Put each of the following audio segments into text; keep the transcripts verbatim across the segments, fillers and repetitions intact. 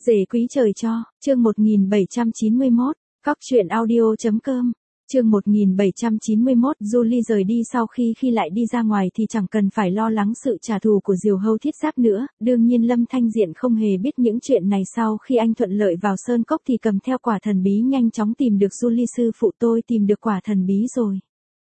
Rể quý trời cho, chương một nghìn bảy trăm chín mươi mốt, cóc truyện audio chấm com. Chương một nghìn bảy trăm chín mươi mốt, Julie rời đi sau khi khi lại đi ra ngoài thì chẳng cần phải lo lắng sự trả thù của Diều Hâu Thiết Giáp nữa, đương nhiên Lâm Thanh Diện không hề biết những chuyện này. Sau khi anh thuận lợi vào sơn cốc thì cầm theo quả thần bí nhanh chóng tìm được Julie. Sư phụ, tôi tìm được quả thần bí rồi.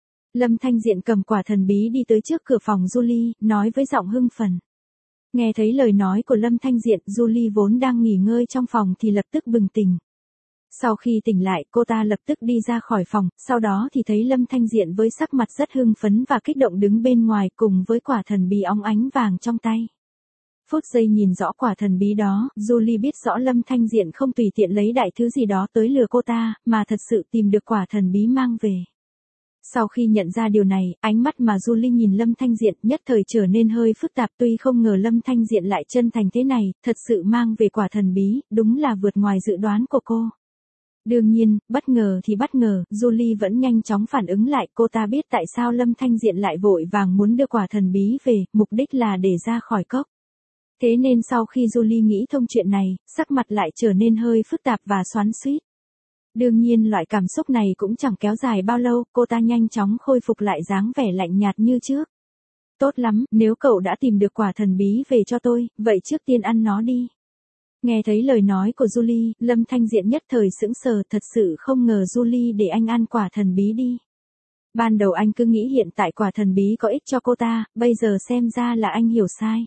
Lâm Thanh Diện cầm quả thần bí đi tới trước cửa phòng Julie, nói với giọng hưng phấn. Nghe thấy lời nói của Lâm Thanh Diện, Julie vốn đang nghỉ ngơi trong phòng thì lập tức bừng tỉnh. Sau khi tỉnh lại, cô ta lập tức đi ra khỏi phòng, sau đó thì thấy Lâm Thanh Diện với sắc mặt rất hưng phấn và kích động đứng bên ngoài cùng với quả thần bí óng ánh vàng trong tay. Phút giây nhìn rõ quả thần bí đó, Julie biết rõ Lâm Thanh Diện không tùy tiện lấy đại thứ gì đó tới lừa cô ta, mà thật sự tìm được quả thần bí mang về. Sau khi nhận ra điều này, ánh mắt mà Julie nhìn Lâm Thanh Diện nhất thời trở nên hơi phức tạp, tuy không ngờ Lâm Thanh Diện lại chân thành thế này, thật sự mang về quả thần bí, đúng là vượt ngoài dự đoán của cô. Đương nhiên, bất ngờ thì bất ngờ, Julie vẫn nhanh chóng phản ứng lại, cô ta biết tại sao Lâm Thanh Diện lại vội vàng muốn đưa quả thần bí về, mục đích là để ra khỏi cốc. Thế nên sau khi Julie nghĩ thông chuyện này, sắc mặt lại trở nên hơi phức tạp và xoắn xuýt. Đương nhiên loại cảm xúc này cũng chẳng kéo dài bao lâu, cô ta nhanh chóng khôi phục lại dáng vẻ lạnh nhạt như trước. Tốt lắm, nếu cậu đã tìm được quả thần bí về cho tôi, vậy trước tiên ăn nó đi. Nghe thấy lời nói của Julie, Lâm Thanh Diện nhất thời sững sờ, thật sự không ngờ Julie để anh ăn quả thần bí đi. Ban đầu anh cứ nghĩ hiện tại quả thần bí có ích cho cô ta, bây giờ xem ra là anh hiểu sai.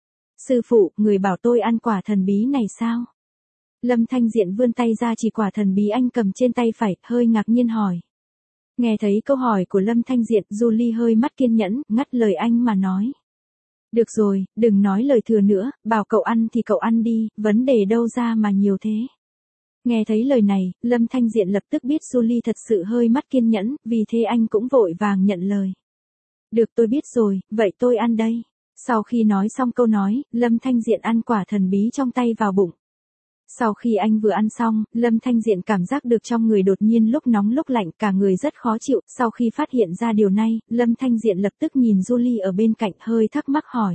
Sư phụ, người bảo tôi ăn quả thần bí này sao? Lâm Thanh Diện vươn tay ra chỉ quả thần bí anh cầm trên tay phải, hơi ngạc nhiên hỏi. Nghe thấy câu hỏi của Lâm Thanh Diện, Julie hơi mắt kiên nhẫn, ngắt lời anh mà nói. Được rồi, đừng nói lời thừa nữa, bảo cậu ăn thì cậu ăn đi, vấn đề đâu ra mà nhiều thế. Nghe thấy lời này, Lâm Thanh Diện lập tức biết Julie thật sự hơi mắt kiên nhẫn, vì thế anh cũng vội vàng nhận lời. Được, tôi biết rồi, vậy tôi ăn đây. Sau khi nói xong câu nói, Lâm Thanh Diện ăn quả thần bí trong tay vào bụng. Sau khi anh vừa ăn xong, Lâm Thanh Diện cảm giác được trong người đột nhiên lúc nóng lúc lạnh, cả người rất khó chịu. Sau khi phát hiện ra điều này, Lâm Thanh Diện lập tức nhìn Julie ở bên cạnh, hơi thắc mắc hỏi.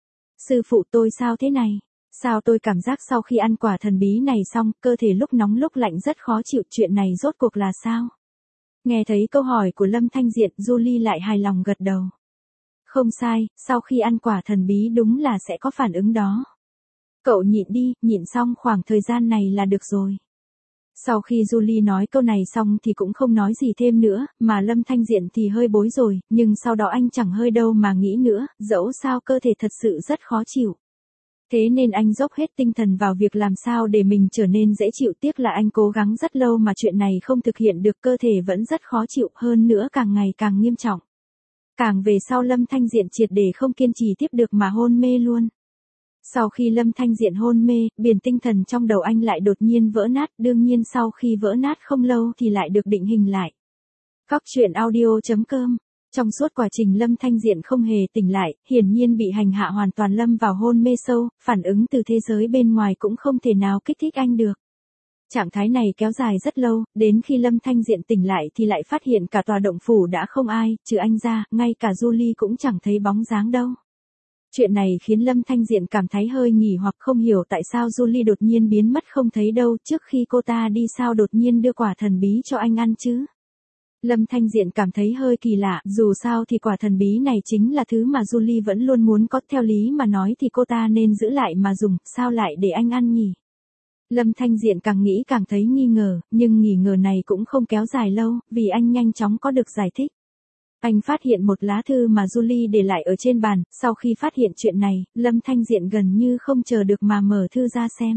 Sư phụ, tôi sao thế này? Sao tôi cảm giác sau khi ăn quả thần bí này xong, cơ thể lúc nóng lúc lạnh rất khó chịu, chuyện này rốt cuộc là sao? Nghe thấy câu hỏi của Lâm Thanh Diện, Julie lại hài lòng gật đầu. Không sai, sau khi ăn quả thần bí đúng là sẽ có phản ứng đó. Cậu nhịn đi, nhịn xong khoảng thời gian này là được rồi. Sau khi Julie nói câu này xong thì cũng không nói gì thêm nữa, mà Lâm Thanh Diện thì hơi bối rồi, nhưng sau đó anh chẳng hơi đâu mà nghĩ nữa, dẫu sao cơ thể thật sự rất khó chịu. Thế nên anh dốc hết tinh thần vào việc làm sao để mình trở nên dễ chịu, tiếc là anh cố gắng rất lâu mà chuyện này không thực hiện được, cơ thể vẫn rất khó chịu, hơn nữa càng ngày càng nghiêm trọng. Càng về sau Lâm Thanh Diện triệt để không kiên trì tiếp được mà hôn mê luôn. Sau khi Lâm Thanh Diện hôn mê, biển tinh thần trong đầu anh lại đột nhiên vỡ nát, đương nhiên sau khi vỡ nát không lâu thì lại được định hình lại. Cóc truyện audio chấm com. Trong suốt quá trình Lâm Thanh Diện không hề tỉnh lại, hiển nhiên bị hành hạ hoàn toàn lâm vào hôn mê sâu, phản ứng từ thế giới bên ngoài cũng không thể nào kích thích anh được. Trạng thái này kéo dài rất lâu, đến khi Lâm Thanh Diện tỉnh lại thì lại phát hiện cả tòa động phủ đã không ai, trừ anh ra, ngay cả Julie cũng chẳng thấy bóng dáng đâu. Chuyện này khiến Lâm Thanh Diện cảm thấy hơi nghỉ hoặc không hiểu tại sao Julie đột nhiên biến mất không thấy đâu, trước khi cô ta đi sao đột nhiên đưa quả thần bí cho anh ăn chứ. Lâm Thanh Diện cảm thấy hơi kỳ lạ, dù sao thì quả thần bí này chính là thứ mà Julie vẫn luôn muốn có, theo lý mà nói thì cô ta nên giữ lại mà dùng, sao lại để anh ăn nhỉ? Lâm Thanh Diện càng nghĩ càng thấy nghi ngờ, nhưng nghi ngờ này cũng không kéo dài lâu, vì anh nhanh chóng có được giải thích. Anh phát hiện một lá thư mà Julie để lại ở trên bàn, sau khi phát hiện chuyện này, Lâm Thanh Diện gần như không chờ được mà mở thư ra xem.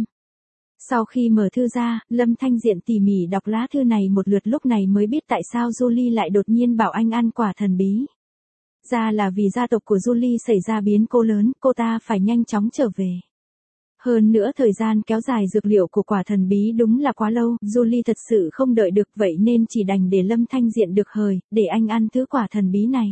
Sau khi mở thư ra, Lâm Thanh Diện tỉ mỉ đọc lá thư này một lượt, lúc này mới biết tại sao Julie lại đột nhiên bảo anh ăn quả thần bí. Ra là vì gia tộc của Julie xảy ra biến cố lớn, cô ta phải nhanh chóng trở về. Hơn nữa thời gian kéo dài dược liệu của quả thần bí đúng là quá lâu, Julie thật sự không đợi được, vậy nên chỉ đành để Lâm Thanh Diện được hời, để anh ăn thứ quả thần bí này.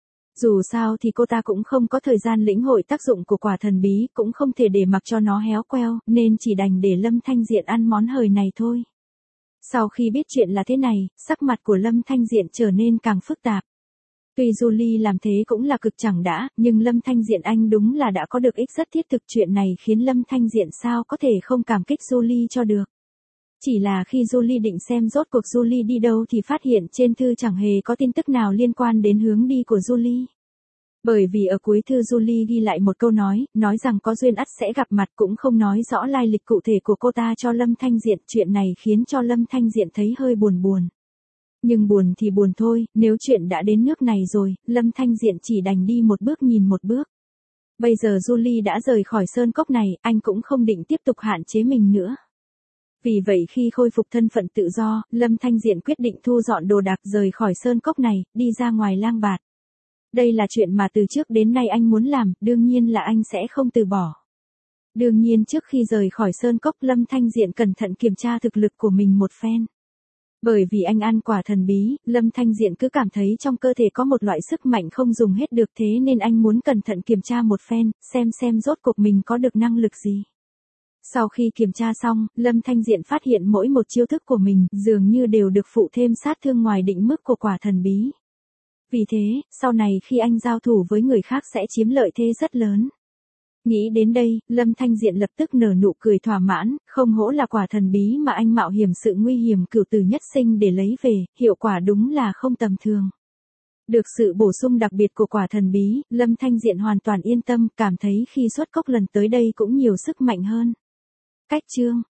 Dù sao thì cô ta cũng không có thời gian lĩnh hội tác dụng của quả thần bí, cũng không thể để mặc cho nó héo queo, nên chỉ đành để Lâm Thanh Diện ăn món hời này thôi. Sau khi biết chuyện là thế này, sắc mặt của Lâm Thanh Diện trở nên càng phức tạp. Tuy Julie làm thế cũng là cực chẳng đã, nhưng Lâm Thanh Diện anh đúng là đã có được ích rất thiết thực, chuyện này khiến Lâm Thanh Diện sao có thể không cảm kích Julie cho được. Chỉ là khi Julie định xem rốt cuộc Julie đi đâu thì phát hiện trên thư chẳng hề có tin tức nào liên quan đến hướng đi của Julie. Bởi vì ở cuối thư Julie ghi lại một câu nói, nói rằng có duyên ắt sẽ gặp mặt, cũng không nói rõ lai lịch cụ thể của cô ta cho Lâm Thanh Diện. Chuyện này khiến cho Lâm Thanh Diện thấy hơi buồn buồn. Nhưng buồn thì buồn thôi, nếu chuyện đã đến nước này rồi, Lâm Thanh Diện chỉ đành đi một bước nhìn một bước. Bây giờ Julie đã rời khỏi sơn cốc này, anh cũng không định tiếp tục hạn chế mình nữa. Vì vậy khi khôi phục thân phận tự do, Lâm Thanh Diện quyết định thu dọn đồ đạc rời khỏi sơn cốc này, đi ra ngoài lang bạt. Đây là chuyện mà từ trước đến nay anh muốn làm, đương nhiên là anh sẽ không từ bỏ. Đương nhiên trước khi rời khỏi sơn cốc, Lâm Thanh Diện cẩn thận kiểm tra thực lực của mình một phen. Bởi vì anh ăn quả thần bí, Lâm Thanh Diện cứ cảm thấy trong cơ thể có một loại sức mạnh không dùng hết được, thế nên anh muốn cẩn thận kiểm tra một phen, xem xem rốt cuộc mình có được năng lực gì. Sau khi kiểm tra xong, Lâm Thanh Diện phát hiện mỗi một chiêu thức của mình dường như đều được phụ thêm sát thương ngoài định mức của quả thần bí. Vì thế, sau này khi anh giao thủ với người khác sẽ chiếm lợi thế rất lớn. Nghĩ đến đây, Lâm Thanh Diện lập tức nở nụ cười thỏa mãn, không hổ là quả thần bí mà anh mạo hiểm sự nguy hiểm cửu tử nhất sinh để lấy về, hiệu quả đúng là không tầm thường. Được sự bổ sung đặc biệt của quả thần bí, Lâm Thanh Diện hoàn toàn yên tâm, cảm thấy khi xuất cốc lần tới đây cũng nhiều sức mạnh hơn. Cách chương